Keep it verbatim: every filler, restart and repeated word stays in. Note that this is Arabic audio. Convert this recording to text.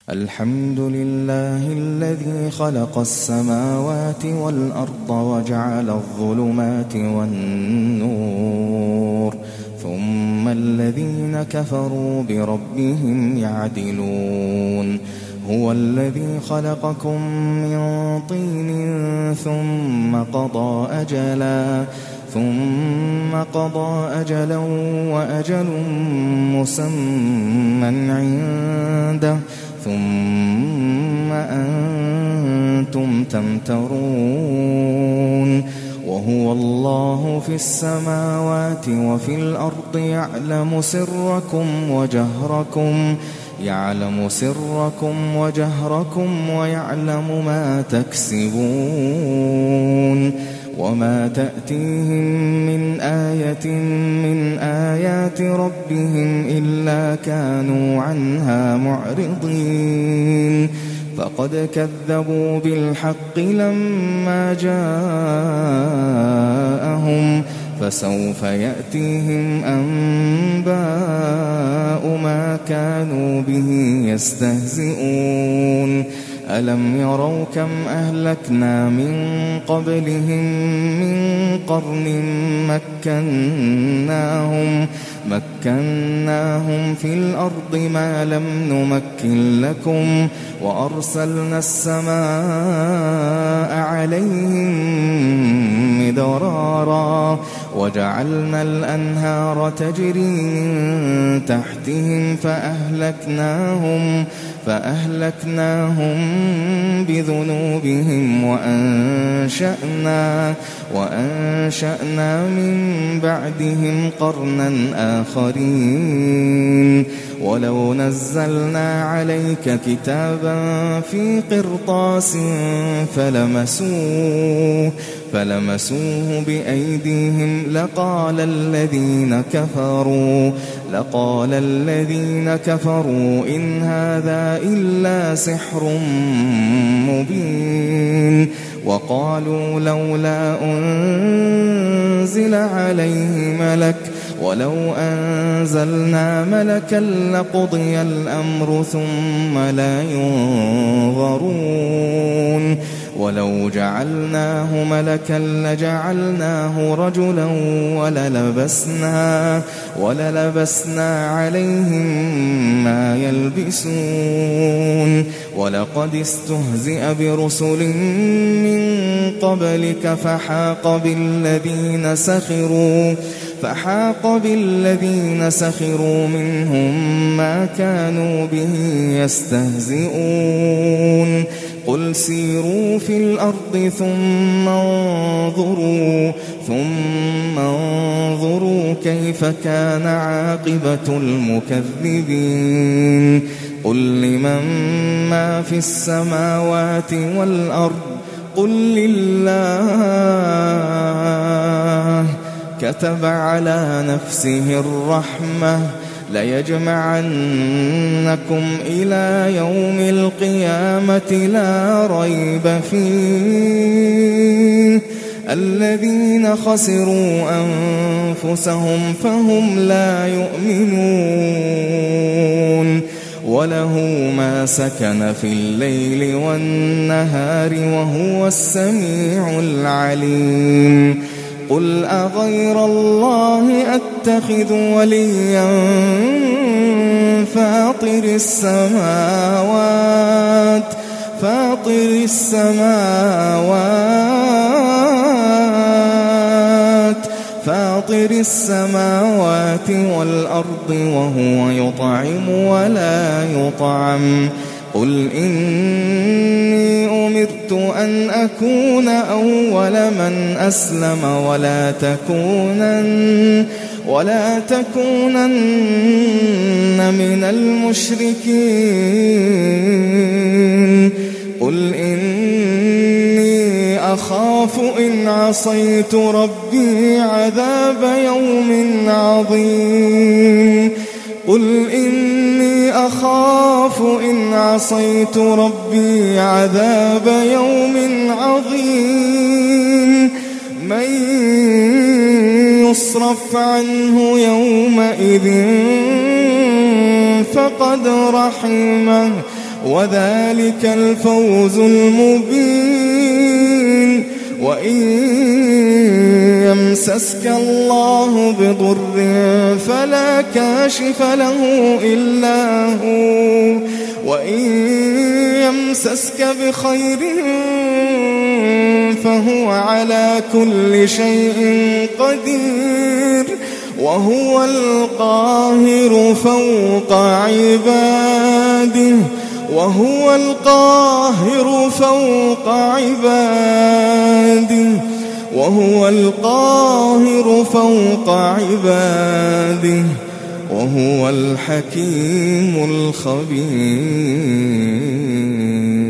الحمد لله الذي خلق السماوات والأرض وجعل الظلمات والنور ثم الذين كفروا بربهم يعدلون هو الذي خلقكم من طين ثم قضى أجلا ثم قضى أجلا وأجل مسمى عنده ثم أنتم تمترون وهو الله في السماوات وفي الأرض يعلم سركم وجهركم يعلم سركم وجهركم ويعلم ما تكسبون وما تأتيهم من آية من آيات ربهم إلا كانوا عنها معرضين فقد كذبوا بالحق لما جاءهم فسوف يأتيهم أنباء ما كانوا به يستهزئون ألم يروا كم أهلكنا من قبلهم من قرن مكناهم مكناهم في الأرض ما لم نمكن لكم وأرسلنا السماء عليهم مدرارا وجعلنا الأنهار تجري من تحتهم فأهلكناهم فأهلكناهم بذنوبهم وأنشأنا وأنشأنا من بعدهم قرنا آخرين ولو نزلنا عليك كتابا في قرطاس فلمسوه فلمسوه بأيديهم لقال الذين كفروا لقال الذين كفروا إن هذا إلا سحر مبين وقالوا لولا أنزل عليه ملك ولو أنزلنا ملكا لقضي الأمر ثم لا ينظرون ولو جعلناه ملكا لجعلناه رجلا وللبسنا وللبسنا عليهم ما يلبسون ولقد استهزئ برسل من قبلك فحاق بالذين سخروا فحاق بالذين سخروا منهم ما كانوا به يستهزئون قل سيروا في الأرض ثم انظروا ثم انظروا كيف كان عاقبة المكذبين قل لمن ما في السماوات والأرض قل لله كتب على نفسه الرحمة ليجمعنكم إلى يوم القيامة لا ريب فيه الذين خسروا أنفسهم فهم لا يؤمنون وله ما سكن في الليل والنهار وهو السميع العليم قل أغير الله أتخذ وليا فاطر السماوات فاطر السماوات فاطر السماوات والأرض وهو يطعم ولا يطعم قل إني أمرت أن أكون أول من أسلم ولا تكونن ولا تكونن من المشركين قل إني أخاف إن عصيت ربي عذاب يوم عظيم قل إني أخاف إن عصيت ربي عذاب يوم عظيم من يصرف عنه يومئذ فقد رحمه وذلك الفوز المبين. وإن يمسسك الله بضر فلا كاشف له إلا هو، وإن يمسسك بخير فهو على كل شيء قدير، وهو القاهر فوق عباده وهو القاهر فوق عباده وهو القاهر فوق عباده وهو الحكيم الخبير.